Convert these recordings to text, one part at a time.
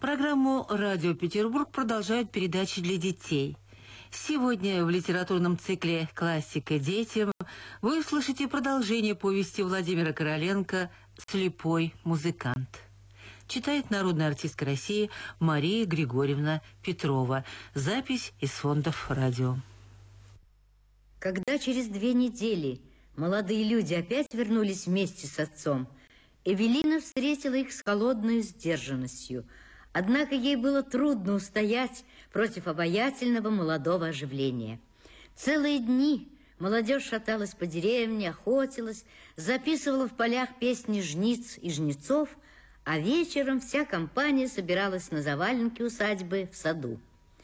Программу «Радио Петербург» продолжают передачи для детей. Сегодня в литературном цикле «Классика детям» вы услышите продолжение повести Владимира Короленко «Слепой музыкант». Читает народная артистка России Мария Григорьевна Петрова. Запись из фондов радио. Когда через 2 недели молодые люди опять вернулись вместе с отцом, Эвелина встретила их с холодной сдержанностью. Однако ей было трудно устоять против обаятельного молодого оживления. Целые дни молодежь шаталась по деревне, охотилась, записывала в полях песни жниц и жнецов, а вечером вся компания собиралась на заваленке усадьбы в саду.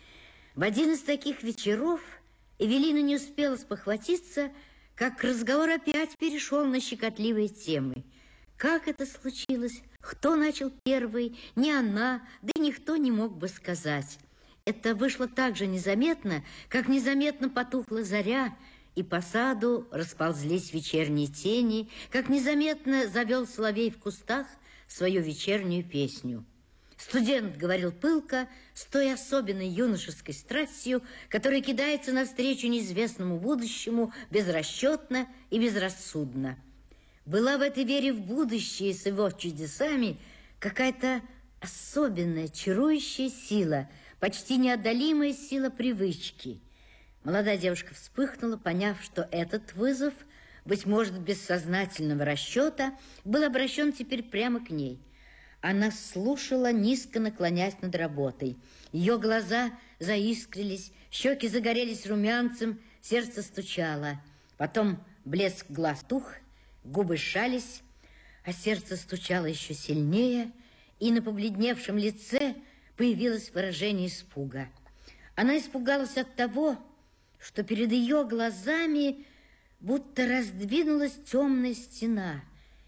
В один из таких вечеров Эвелина не успела спохватиться, как разговор опять перешел на щекотливые темы. Как это случилось? Кто начал первый? Не она, да и никто не мог бы сказать. Это вышло так же незаметно, как незаметно потухла заря, и по саду расползлись вечерние тени, как незаметно завел соловей в кустах свою вечернюю песню. Студент говорил пылко, с той особенной юношеской страстью, которая кидается навстречу неизвестному будущему безрасчетно и безрассудно. Была в этой вере в будущее с его чудесами какая-то особенная, чарующая сила, почти неодолимая сила привычки. Молодая девушка вспыхнула, поняв, что этот вызов, быть может, бессознательного расчета, был обращен теперь прямо к ней. Она слушала, низко наклоняясь над работой. Ее глаза заискрились, щеки загорелись румянцем, сердце стучало. Потом блеск глаз тух, губы сжались, а сердце стучало еще сильнее, и на побледневшем лице появилось выражение испуга. Она испугалась от того, что перед ее глазами будто раздвинулась темная стена,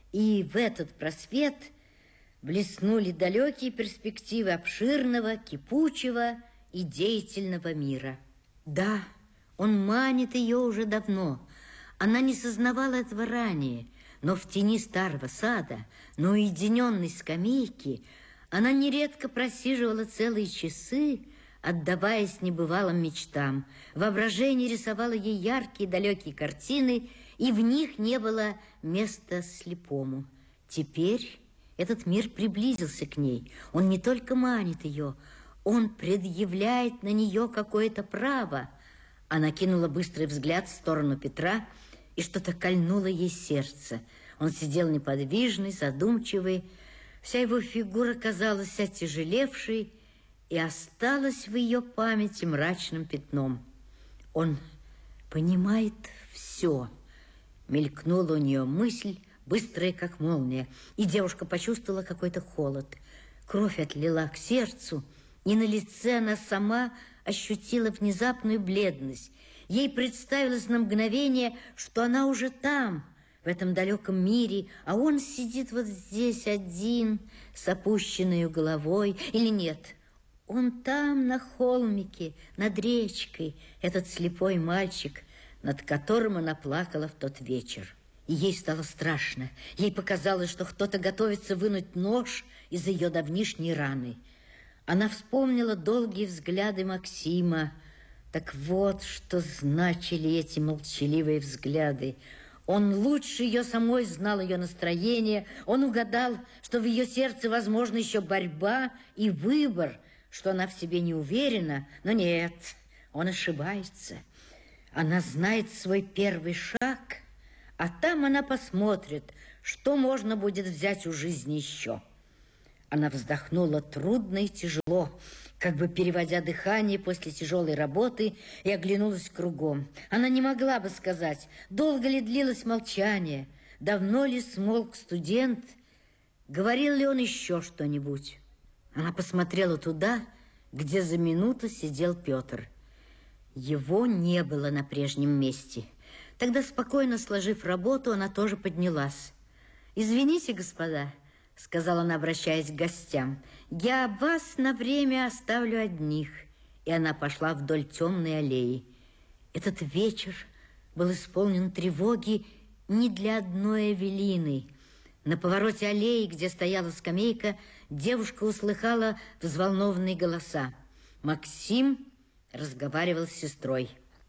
и в этот просвет блеснули далекие перспективы обширного, кипучего и деятельного мира. Да, он манит ее уже давно. Она не сознавала этого ранее, но в тени старого сада, на уединенной скамейке, она нередко просиживала целые часы, отдаваясь небывалым мечтам. Воображение рисовало ей яркие далекие картины, и в них не было места слепому. Теперь этот мир приблизился к ней. Он не только манит ее, он предъявляет на нее какое-то право. Она кинула быстрый взгляд в сторону Петра, и что-то кольнуло ей сердце. Он сидел неподвижный, задумчивый. Вся его фигура казалась отяжелевшей и осталась в ее памяти мрачным пятном. Он понимает все. Мелькнула у нее мысль, быстрая, как молния, и девушка почувствовала какой-то холод. Кровь отлила к сердцу, и на лице она сама ощутила внезапную бледность. Ей представилось на мгновение, что она уже там, в этом далеком мире, а он сидит вот здесь один, с опущенной головой. Или нет, он там, на холмике, над речкой, этот слепой мальчик, над которым она плакала в тот вечер. И ей стало страшно. Ей показалось, что кто-то готовится вынуть нож из ее давнишней раны. Она вспомнила долгие взгляды Максима. Так вот, что значили эти молчаливые взгляды. Он лучше ее самой знал ее настроение. Он угадал, что в ее сердце возможна еще борьба и выбор, что она в себе не уверена. Но нет, он ошибается. Она знает свой первый шаг, а там она посмотрит, что можно будет взять у жизни еще. Она вздохнула трудно и тяжело, как бы переводя дыхание после тяжелой работы, и оглянулась кругом. Она не могла бы сказать, долго ли длилось молчание, давно ли смолк студент, говорил ли он еще что-нибудь. Она посмотрела туда, где за минуту сидел Петр. Его не было на прежнем месте. Тогда, спокойно сложив работу, она тоже поднялась. «Извините, господа», — сказала она, обращаясь к гостям, «я вас на время оставлю одних». И она пошла вдоль темной аллеи. Этот вечер был исполнен тревоги не для одной Эвелины. На повороте аллеи, где стояла скамейка, девушка услыхала взволнованные голоса. Максим разговаривал с сестрой.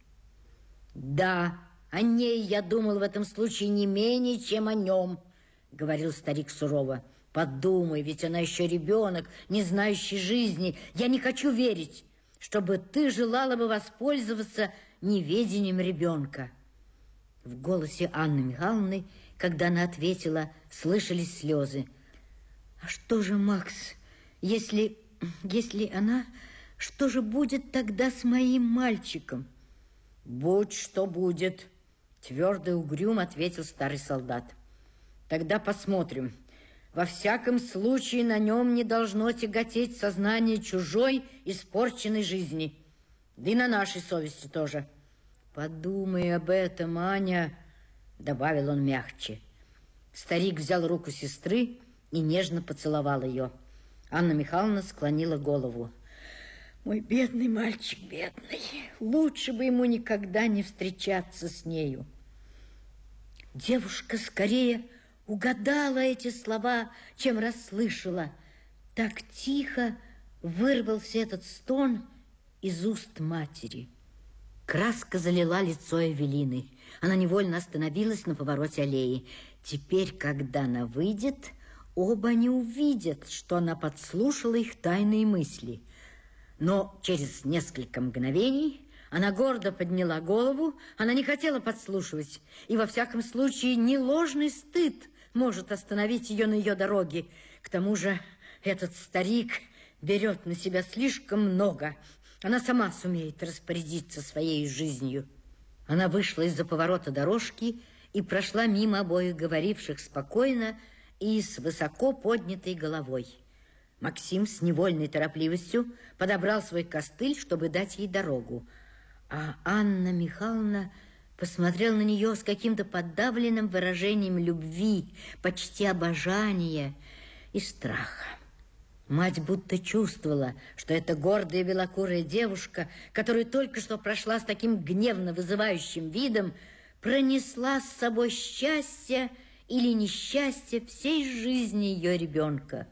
«Да, о ней я думал в этом случае не менее, чем о нем», — говорил старик сурово. «Подумай, ведь она еще ребенок, не знающий жизни. Я не хочу верить, чтобы ты желала бы воспользоваться неведением ребенка». В голосе Анны Михайловны, когда она ответила, слышались слезы. «А что же, Макс, если она... Что же будет тогда с моим мальчиком?» «Будь что будет», — твердо и угрюмо ответил старый солдат. «Тогда посмотрим. Во всяком случае на нем не должно тяготеть сознание чужой испорченной жизни. Да и на нашей совести тоже». «Подумай об этом, Аня», — добавил он мягче. Старик взял руку сестры и нежно поцеловал ее. Анна Михайловна склонила голову. «Мой бедный мальчик, бедный, лучше бы ему никогда не встречаться с нею». Девушка скорее угадала эти слова, чем расслышала. Так тихо вырвался этот стон из уст матери. Краска залила лицо Эвелины. Она невольно остановилась на повороте аллеи. Теперь, когда она выйдет, оба они увидят, что она подслушала их тайные мысли. Но через несколько мгновений она гордо подняла голову, она не хотела подслушивать, и во всяком случае не ложный стыд может остановить ее на ее дороге. К тому же этот старик берет на себя слишком много. Она сама сумеет распорядиться своей жизнью. Она вышла из-за поворота дорожки и прошла мимо обоих говоривших спокойно и с высоко поднятой головой. Максим с невольной торопливостью подобрал свой костыль, чтобы дать ей дорогу. А Анна Михайловна посмотрела на нее с каким-то подавленным выражением любви, почти обожания и страха. Мать будто чувствовала, что эта гордая белокурая девушка, которая только что прошла с таким гневно вызывающим видом, пронесла с собой счастье или несчастье всей жизни ее ребенка.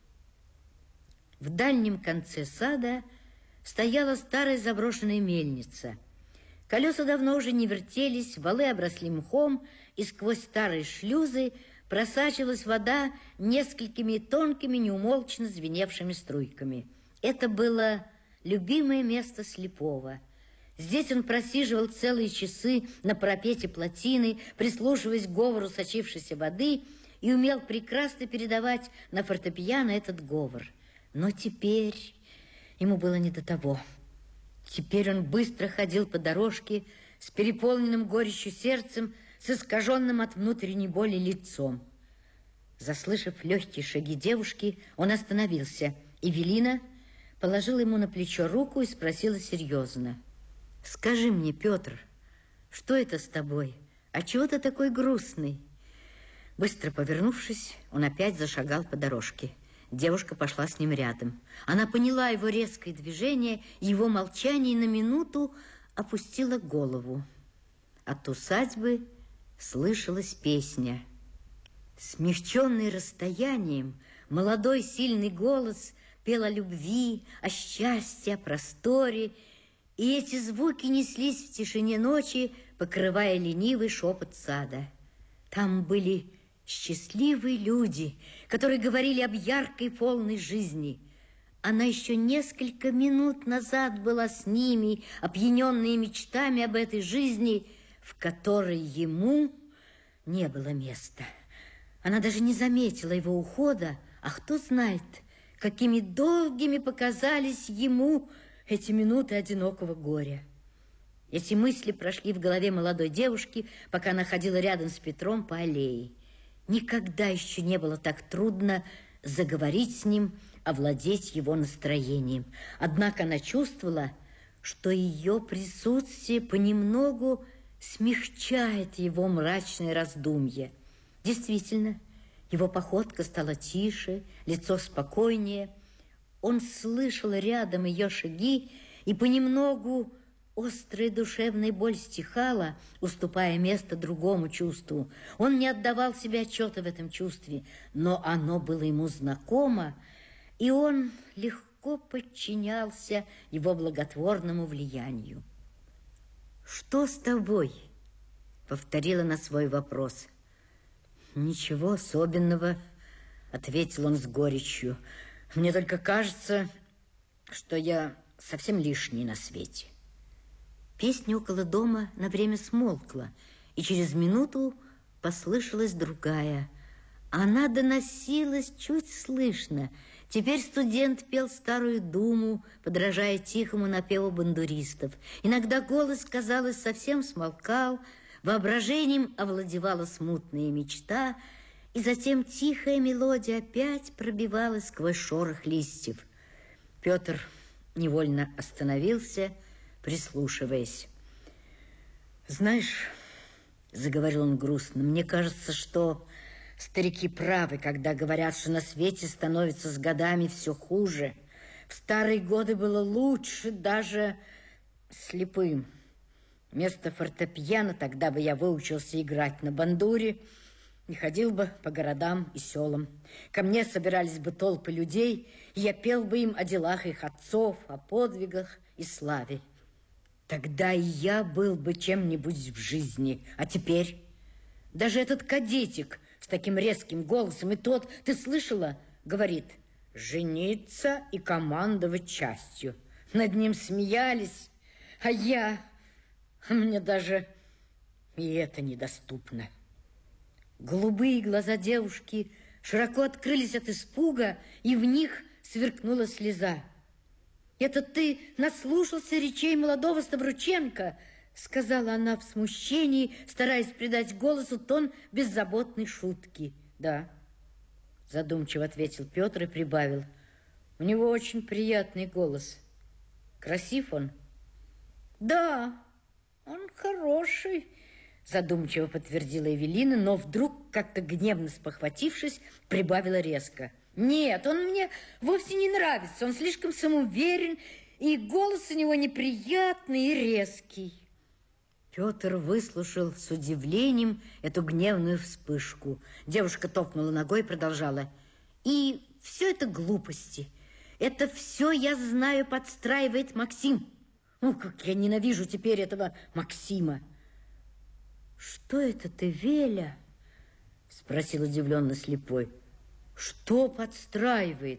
В дальнем конце сада стояла старая заброшенная мельница. Колеса давно уже не вертелись, валы обросли мхом, и сквозь старые шлюзы просачивалась вода несколькими тонкими, неумолчно звеневшими струйками. Это было любимое место слепого. Здесь он просиживал целые часы на парапете плотины, прислушиваясь к говору сочившейся воды, и умел прекрасно передавать на фортепиано этот говор. Но теперь ему было не до того. Теперь он быстро ходил по дорожке с переполненным горечью сердцем, с искаженным от внутренней боли лицом. Заслышав легкие шаги девушки, он остановился. Эвелина положила ему на плечо руку и спросила серьезно: «Скажи мне, Петр, что это с тобой? А чего ты такой грустный?» Быстро повернувшись, он опять зашагал по дорожке. Девушка пошла с ним рядом. Она поняла его резкое движение, его молчание, и на минуту опустила голову. От усадьбы слышалась песня. Смягченный расстоянием, молодой сильный голос пел о любви, о счастье, о просторе, и эти звуки неслись в тишине ночи, покрывая ленивый шепот сада. Там были счастливые люди, которые говорили об яркой, полной жизни. Она еще несколько минут назад была с ними, опьяненная мечтами об этой жизни, в которой ему не было места. Она даже не заметила его ухода, а кто знает, какими долгими показались ему эти минуты одинокого горя. Эти мысли прошли в голове молодой девушки, пока она ходила рядом с Петром по аллее. Никогда еще не было так трудно заговорить с ним, овладеть его настроением. Однако она чувствовала, что ее присутствие понемногу смягчает его мрачное раздумье. Действительно, его походка стала тише, лицо спокойнее. Он слышал рядом ее шаги и понемногу Острая душевная боль стихала, уступая место другому чувству. Он не отдавал себе отчета в этом чувстве, но оно было ему знакомо, и он легко подчинялся его благотворному влиянию. «Что с тобой?» — повторила на свой вопрос. «Ничего особенного», — ответил он с горечью. «Мне только кажется, что я совсем лишний на свете». Песня около дома на время смолкла, и через минуту послышалась другая. Она доносилась чуть слышно. Теперь студент пел старую думу, подражая тихому напеву бандуристов. Иногда голос, казалось, совсем смолкал, воображением овладевала смутная мечта, и затем тихая мелодия опять пробивалась сквозь шорох листьев. Петр невольно остановился, прислушиваясь. «Знаешь, — заговорил он грустно, — мне кажется, что старики правы, когда говорят, что на свете становится с годами все хуже. В старые годы было лучше даже слепым. Вместо фортепиано тогда бы я выучился играть на бандуре и ходил бы по городам и селам. Ко мне собирались бы толпы людей, и я пел бы им о делах их отцов, о подвигах и славе. Тогда и я был бы чем-нибудь в жизни. А теперь даже этот кадетик с таким резким голосом, и тот, ты слышала, говорит, жениться и командовать частью. Над ним смеялись, а мне даже и это недоступно». Голубые глаза девушки широко открылись от испуга, и в них сверкнула слеза. «Это ты наслушался речей молодого Ставрученко?» — сказала она в смущении, стараясь придать голосу тон беззаботной шутки. «Да», — задумчиво ответил Петр и прибавил. «У него очень приятный голос. Красив он?» «Да, он хороший», — задумчиво подтвердила Эвелина, но вдруг, как-то гневно спохватившись, прибавила резко. «Нет, он мне вовсе не нравится. Он слишком самоуверен, и голос у него неприятный и резкий». Петр выслушал с удивлением эту гневную вспышку. Девушка топнула ногой и продолжала. «И все это глупости. Это все, я знаю, подстраивает Максим. Как я ненавижу теперь этого Максима». «Что это ты, Веля?» — спросил удивленно слепой. «Что подстраивает?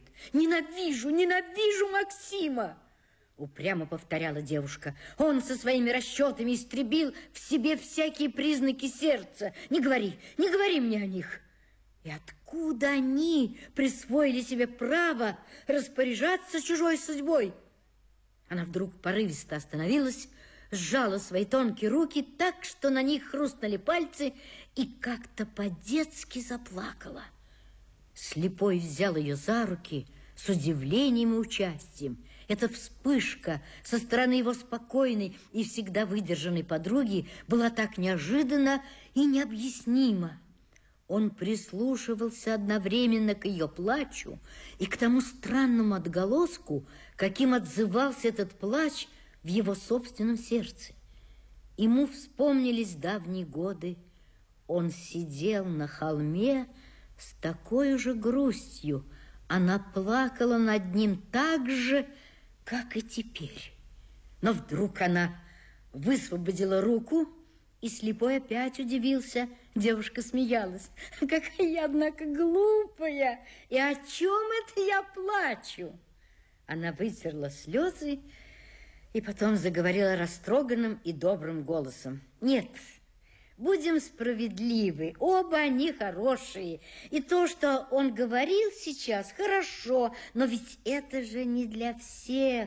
Ненавижу Максима!» Упрямо повторяла девушка. «Он со своими расчетами истребил в себе всякие признаки сердца. Не говори мне о них. И откуда они присвоили себе право распоряжаться чужой судьбой?» Она вдруг порывисто остановилась, сжала свои тонкие руки так, что на них хрустнули пальцы, и как-то по-детски заплакала. Слепой взял ее за руки с удивлением и участием. Эта вспышка со стороны его спокойной и всегда выдержанной подруги была так неожиданна и необъяснима. Он прислушивался одновременно к ее плачу и к тому странному отголоску, каким отзывался этот плач в его собственном сердце. Ему вспомнились давние годы. Он сидел на холме с такой же грустью. Она плакала над ним так же, как и теперь. Но вдруг она высвободила руку, и слепой опять удивился. Девушка смеялась. «Какая я, однако, глупая! И о чем это я плачу?» Она вытерла слезы и потом заговорила растроганным и добрым голосом. «Нет, будем справедливы, оба они хорошие. И то, что он говорил сейчас, хорошо, но ведь это же не для всех».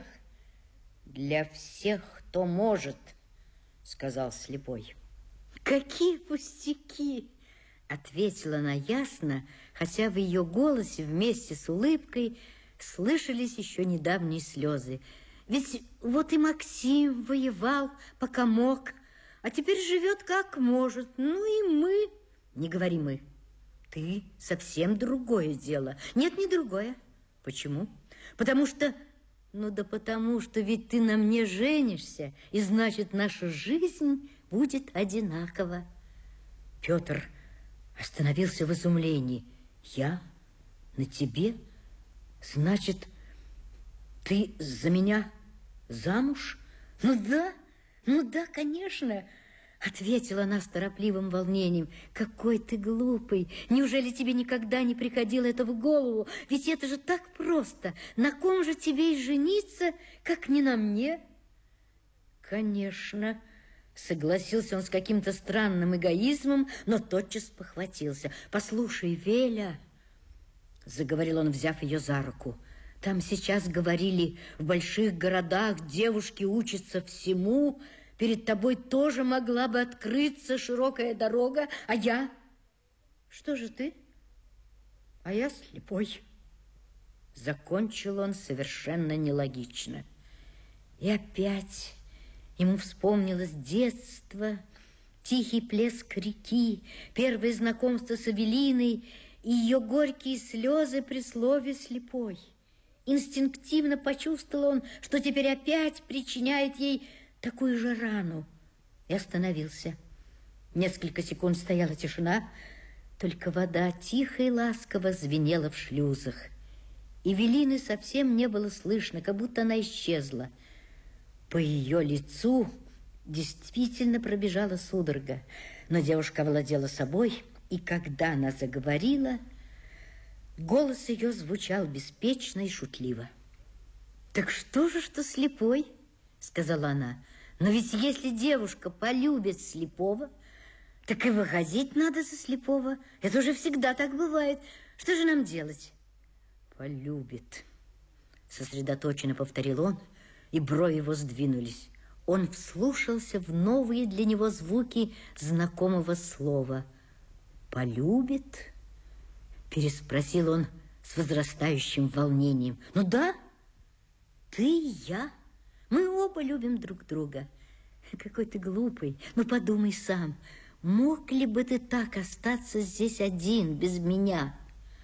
«Для всех, кто может», — сказал слепой. «Какие пустяки!» — ответила она ясно, хотя в ее голосе вместе с улыбкой слышались еще недавние слезы. «Ведь вот и Максим воевал, пока мог, а теперь живет как может. Ну и мы...» «Не говори «мы». Ты совсем другое дело». «Нет, не другое». «Почему?» «Потому что Ну да потому, что ведь ты на мне женишься, и значит, наша жизнь будет одинакова. Петр остановился в изумлении. Я? На тебе? Значит, ты за меня замуж? Ну да, конечно, ответила она с торопливым волнением. Какой ты глупый! Неужели тебе никогда не приходило это в голову? Ведь это же так просто. На ком же тебе и жениться, как не на мне? Конечно, согласился он с каким-то странным эгоизмом, но тотчас похватился. Послушай, Веля, заговорил он, взяв ее за руку, там сейчас говорили, в больших городах девушки учатся всему. Перед тобой тоже могла бы открыться широкая дорога, а я? Что же ты? А я слепой. Закончил он совершенно нелогично. И опять ему вспомнилось детство, тихий плеск реки, первое знакомство с Эвелиной и ее горькие слезы при слове «слепой». Инстинктивно почувствовал он, что теперь опять причиняет ей такую же рану, и остановился. Несколько секунд стояла тишина, только вода тихо и ласково звенела в шлюзах. Эвелины совсем не было слышно, как будто она исчезла. По ее лицу действительно пробежала судорога, но девушка овладела собой, и когда она заговорила, голос ее звучал беспечно и шутливо. «Так что же, что слепой?» — сказала она. «Но ведь если девушка полюбит слепого, так и выходить надо за слепого. Это уже всегда так бывает. Что же нам делать?» «Полюбит», — сосредоточенно повторил он, и брови его сдвинулись. Он вслушался в новые для него звуки знакомого слова. «Полюбит?» — переспросил он с возрастающим волнением. «Ну да, ты и я. Мы оба любим друг друга. Какой ты глупый. Ну подумай сам, мог ли бы ты так остаться здесь один, без меня?»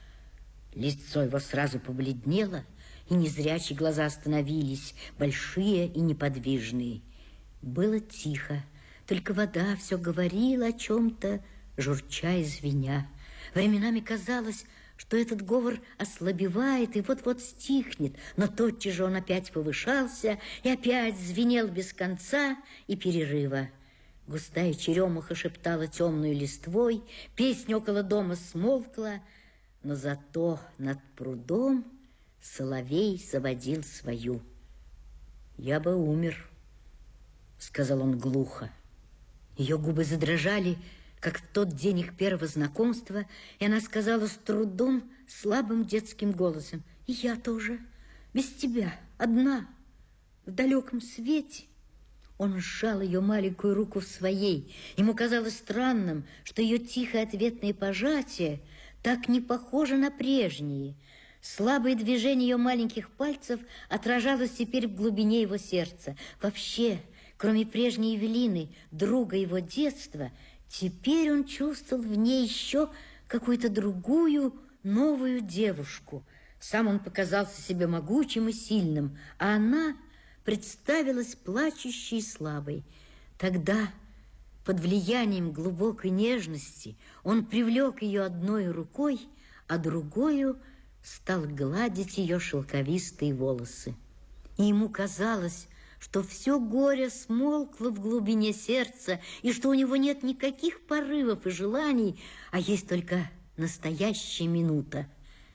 Лицо его сразу побледнело, и незрячие глаза остановились, большие и неподвижные. Было тихо, только вода все говорила о чем-то, журча и звеня. Временами казалось, что этот говор ослабевает и вот-вот стихнет, но тотчас же он опять повышался и опять звенел без конца и перерыва. Густая черемуха шептала темную листвой, песня около дома смолкла, но зато над прудом соловей заводил свою. «Я бы умер», — сказал он глухо. Ее губы задрожали, как в тот день их первого знакомства, и она сказала с трудом, слабым детским голосом: «И я тоже, без тебя, одна, в далеком свете». Он сжал ее маленькую руку в своей. Ему казалось странным, что ее тихое ответное пожатие так не похоже на прежние. Слабое движение ее маленьких пальцев отражалось теперь в глубине его сердца. Вообще, кроме прежней Эвелины, друга его детства, теперь он чувствовал в ней еще какую-то другую, новую девушку. Сам он показался себе могучим и сильным, а она представилась плачущей и слабой. Тогда, под влиянием глубокой нежности, он привлек ее одной рукой, а другою стал гладить ее шелковистые волосы. И ему казалось, что все горе смолкло в глубине сердца, и что у него нет никаких порывов и желаний, а есть только настоящая минута.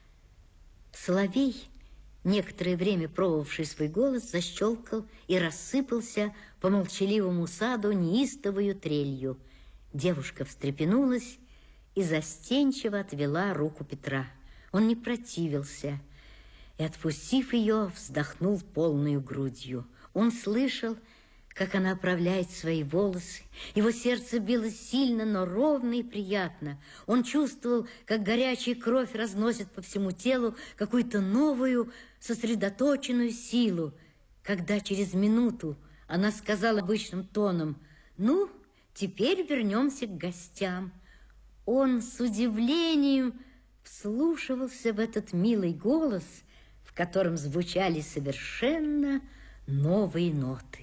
Соловей, некоторое время пробовавший свой голос, защелкал и рассыпался по молчаливому саду неистовою трелью. Девушка встрепенулась и застенчиво отвела руку Петра. Он не противился и, отпустив ее, вздохнул полною грудью. Он слышал, как она оправляет свои волосы. Его сердце билось сильно, но ровно и приятно. Он чувствовал, как горячая кровь разносит по всему телу какую-то новую, сосредоточенную силу. Когда через минуту она сказала обычным тоном: «Ну, теперь вернемся к гостям», он с удивлением вслушивался в этот милый голос, в котором звучали совершенно новые ноты.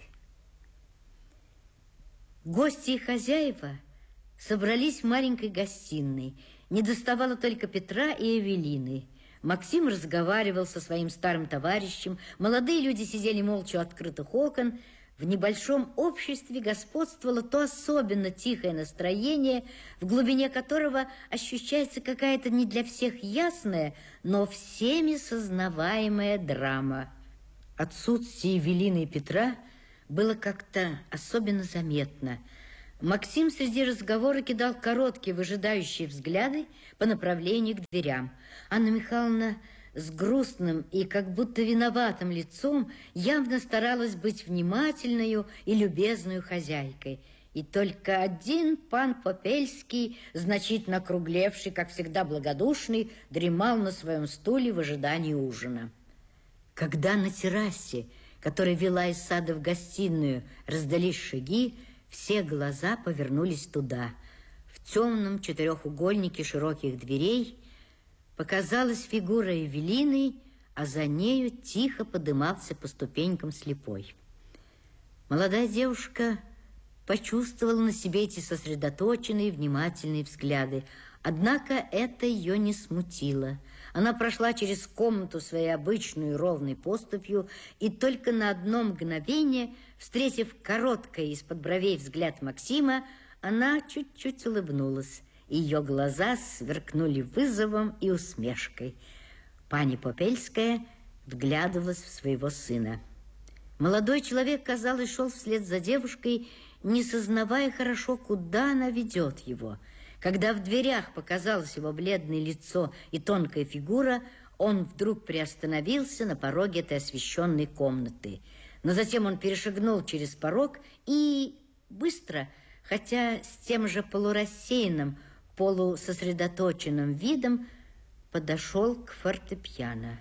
Гости и хозяева собрались в маленькой гостиной. Не доставало только Петра и Эвелины. Максим разговаривал со своим старым товарищем. Молодые люди сидели молча у открытых окон. В небольшом обществе господствовало то особенно тихое настроение, в глубине которого ощущается какая-то не для всех ясная, но всеми сознаваемая драма. Отсутствие Эвелины и Петра было как-то особенно заметно. Максим среди разговора кидал короткие выжидающие взгляды по направлению к дверям. Анна Михайловна с грустным и как будто виноватым лицом явно старалась быть внимательной и любезной хозяйкой. И только один пан Попельский, значительно округлевший, как всегда благодушный, дремал на своем стуле в ожидании ужина. Когда на террасе, которая вела из сада в гостиную, раздались шаги, все глаза повернулись туда. В темном четырехугольнике широких дверей показалась фигура Эвелины, а за нею тихо подымался по ступенькам слепой. Молодая девушка почувствовала на себе эти сосредоточенные, внимательные взгляды. Однако это ее не смутило. Она прошла через комнату своей обычной ровной поступью и только на одно мгновение, встретив короткий из-под бровей взгляд Максима, она чуть-чуть улыбнулась. Ее глаза сверкнули вызовом и усмешкой. Пани Попельская вглядывалась в своего сына. Молодой человек, казалось, шел вслед за девушкой, не сознавая хорошо, куда она ведет его. Когда в дверях показалось его бледное лицо и тонкая фигура, он вдруг приостановился на пороге этой освещенной комнаты. Но затем он перешагнул через порог и быстро, хотя с тем же полурассеянным, полусосредоточенным видом, подошел к фортепиано.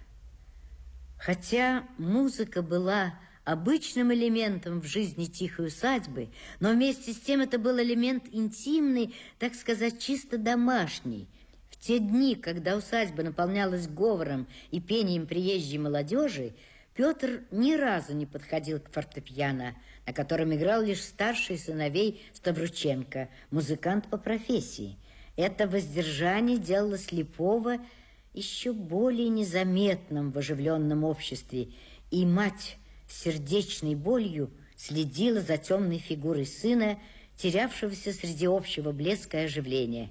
Хотя музыка была обычным элементом в жизни тихой усадьбы, но вместе с тем это был элемент интимный, так сказать, чисто домашний. В те дни, когда усадьба наполнялась говором и пением приезжей молодежи, Петр ни разу не подходил к фортепиано, на котором играл лишь старший сыновей Ставрученко, музыкант по профессии. Это воздержание делало слепого еще более незаметным в оживленном обществе, и мать с сердечной болью следила за темной фигурой сына, терявшегося среди общего блеска и оживления.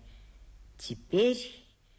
Теперь,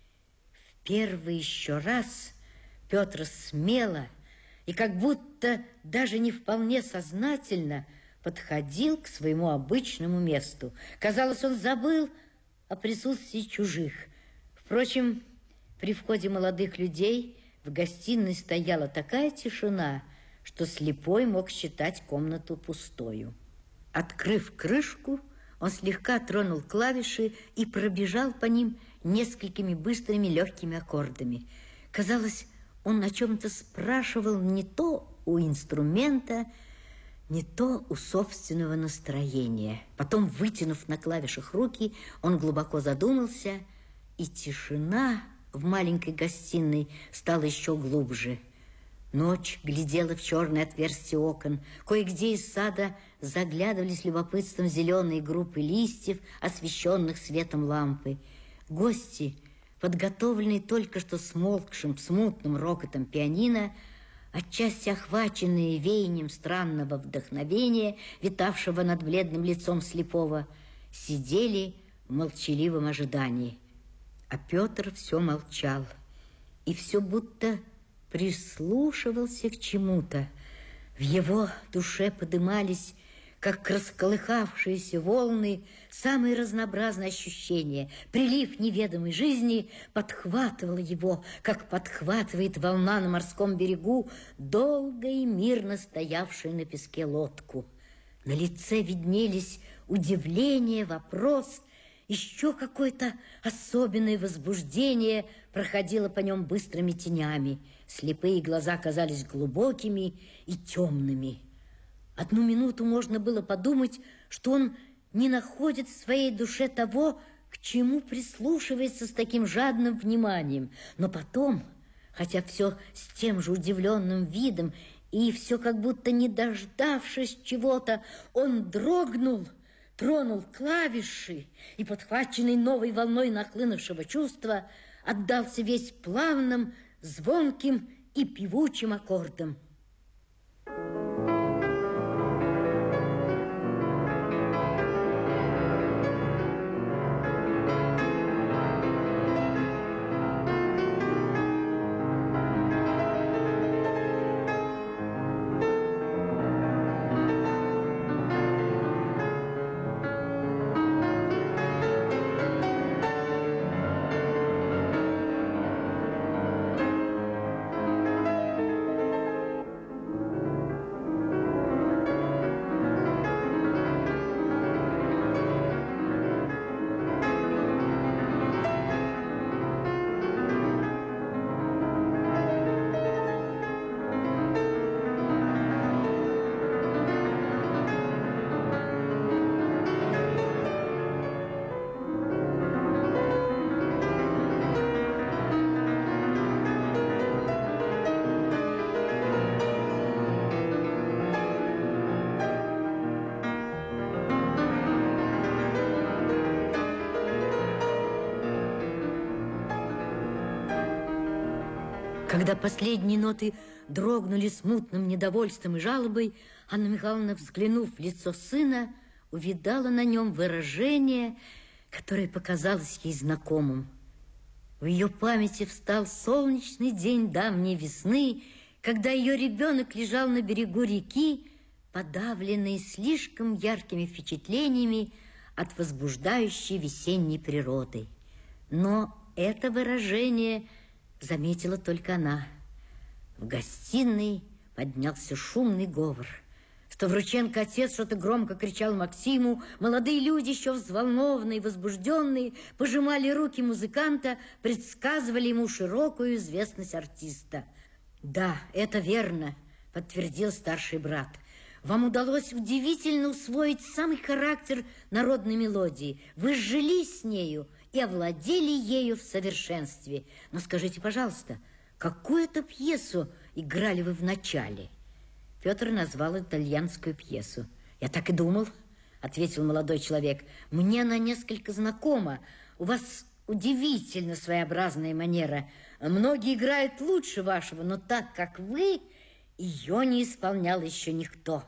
в первый еще раз, Петр смело и как будто даже не вполне сознательно подходил к своему обычному месту. Казалось, он забыл о присутствии чужих. Впрочем, при входе молодых людей в гостиной стояла такая тишина, что слепой мог считать комнату пустою. Открыв крышку, он слегка тронул клавиши и пробежал по ним несколькими быстрыми легкими аккордами. Казалось, он о чем-то спрашивал не то у инструмента, не то у собственного настроения. Потом, вытянув на клавишах руки, он глубоко задумался, и тишина в маленькой гостиной стала еще глубже. Ночь глядела в черное отверстие окон. Кое-где из сада заглядывали с любопытством зеленые группы листьев, освещенных светом лампы. Гости, подготовленные только что смолкшим смутным рокотом пианино, отчасти охваченные веянием странного вдохновения, витавшего над бледным лицом слепого, сидели в молчаливом ожидании. А Петр все молчал и все будто прислушивался к чему-то. В его душе подымались, как расколыхавшиеся волны, самые разнообразные ощущения. Прилив неведомой жизни подхватывал его, как подхватывает волна на морском берегу долго и мирно стоявшую на песке лодку. На лице виднелись удивление, вопрос, еще какое-то особенное возбуждение проходило по нем быстрыми тенями. Слепые глаза казались глубокими и темными. Одну минуту можно было подумать, что он не находит в своей душе того, к чему прислушивается с таким жадным вниманием. Но потом, хотя все с тем же удивленным видом, и все как будто не дождавшись чего-то, он дрогнул, тронул клавиши и, подхваченный новой волной нахлынувшего чувства, отдался весь плавным, звонким и певучим аккордам. Когда последние ноты дрогнули смутным недовольством и жалобой, Анна Михайловна, взглянув в лицо сына, увидала на нем выражение, которое показалось ей знакомым. В ее памяти встал солнечный день давней весны, когда ее ребенок лежал на берегу реки, подавленный слишком яркими впечатлениями от возбуждающей весенней природы. Но это выражение заметила только она. В гостиной поднялся шумный говор. Ставрученко отец что-то громко кричал Максиму. Молодые люди, еще взволнованные и возбужденные, пожимали руки музыканта, предсказывали ему широкую известность артиста. «Да, это верно», — подтвердил старший брат. «Вам удалось удивительно усвоить самый характер народной мелодии. Вы сжились с нею и овладели ею в совершенстве. Но скажите, пожалуйста, какую-то пьесу играли вы в начале?» Петр назвал итальянскую пьесу. «Я так и думал», — ответил молодой человек. «Мне она несколько знакома. У вас удивительно своеобразная манера. Многие играют лучше вашего, но так, как вы, ее не исполнял еще никто.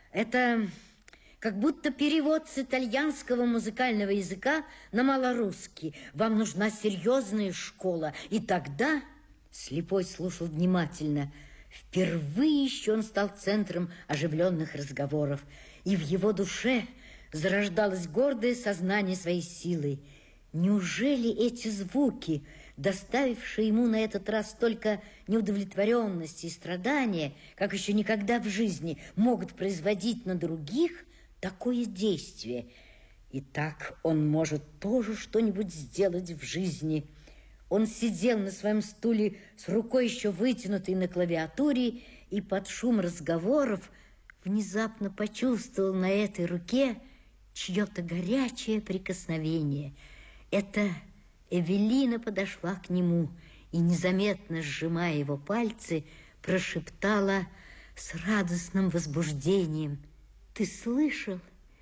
Это как будто перевод с итальянского музыкального языка на малорусский. Вам нужна серьезная школа. И тогда...» Слепой слушал внимательно. Впервые еще он стал центром оживленных разговоров, и в его душе зарождалось гордое сознание своей силы. Неужели эти звуки, доставившие ему на этот раз столько неудовлетворенности и страдания, как еще никогда в жизни, могут производить на других такое действие? И так он может тоже что-нибудь сделать в жизни. Он сидел на своем стуле с рукой еще вытянутой на клавиатуре и под шум разговоров внезапно почувствовал на этой руке чье-то горячее прикосновение. Это Эвелина подошла к нему и, незаметно сжимая его пальцы, прошептала с радостным возбуждением: «Ты слышал?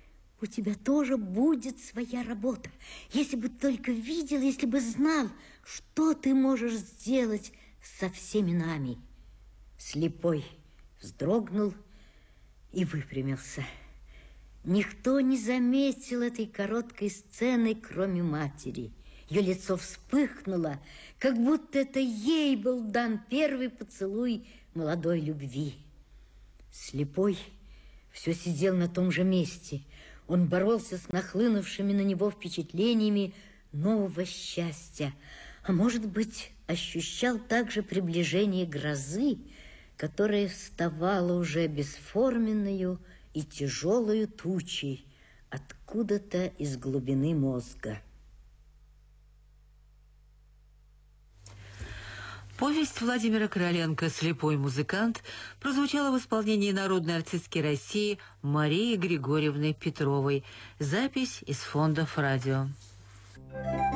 У тебя тоже будет своя работа. Если бы только видел, если бы знал, что ты можешь сделать со всеми нами». Слепой вздрогнул и выпрямился. Никто не заметил этой короткой сцены, кроме матери. Ее лицо вспыхнуло, как будто это ей был дан первый поцелуй молодой любви. Слепой все сидел на том же месте. Он боролся с нахлынувшими на него впечатлениями нового счастья, а может быть, ощущал также приближение грозы, которая вставала уже бесформенную и тяжелую тучей откуда-то из глубины мозга. Повесть Владимира Короленко «Слепой музыкант» прозвучала в исполнении народной артистки России Марии Григорьевны Петровой. Запись из фондов радио.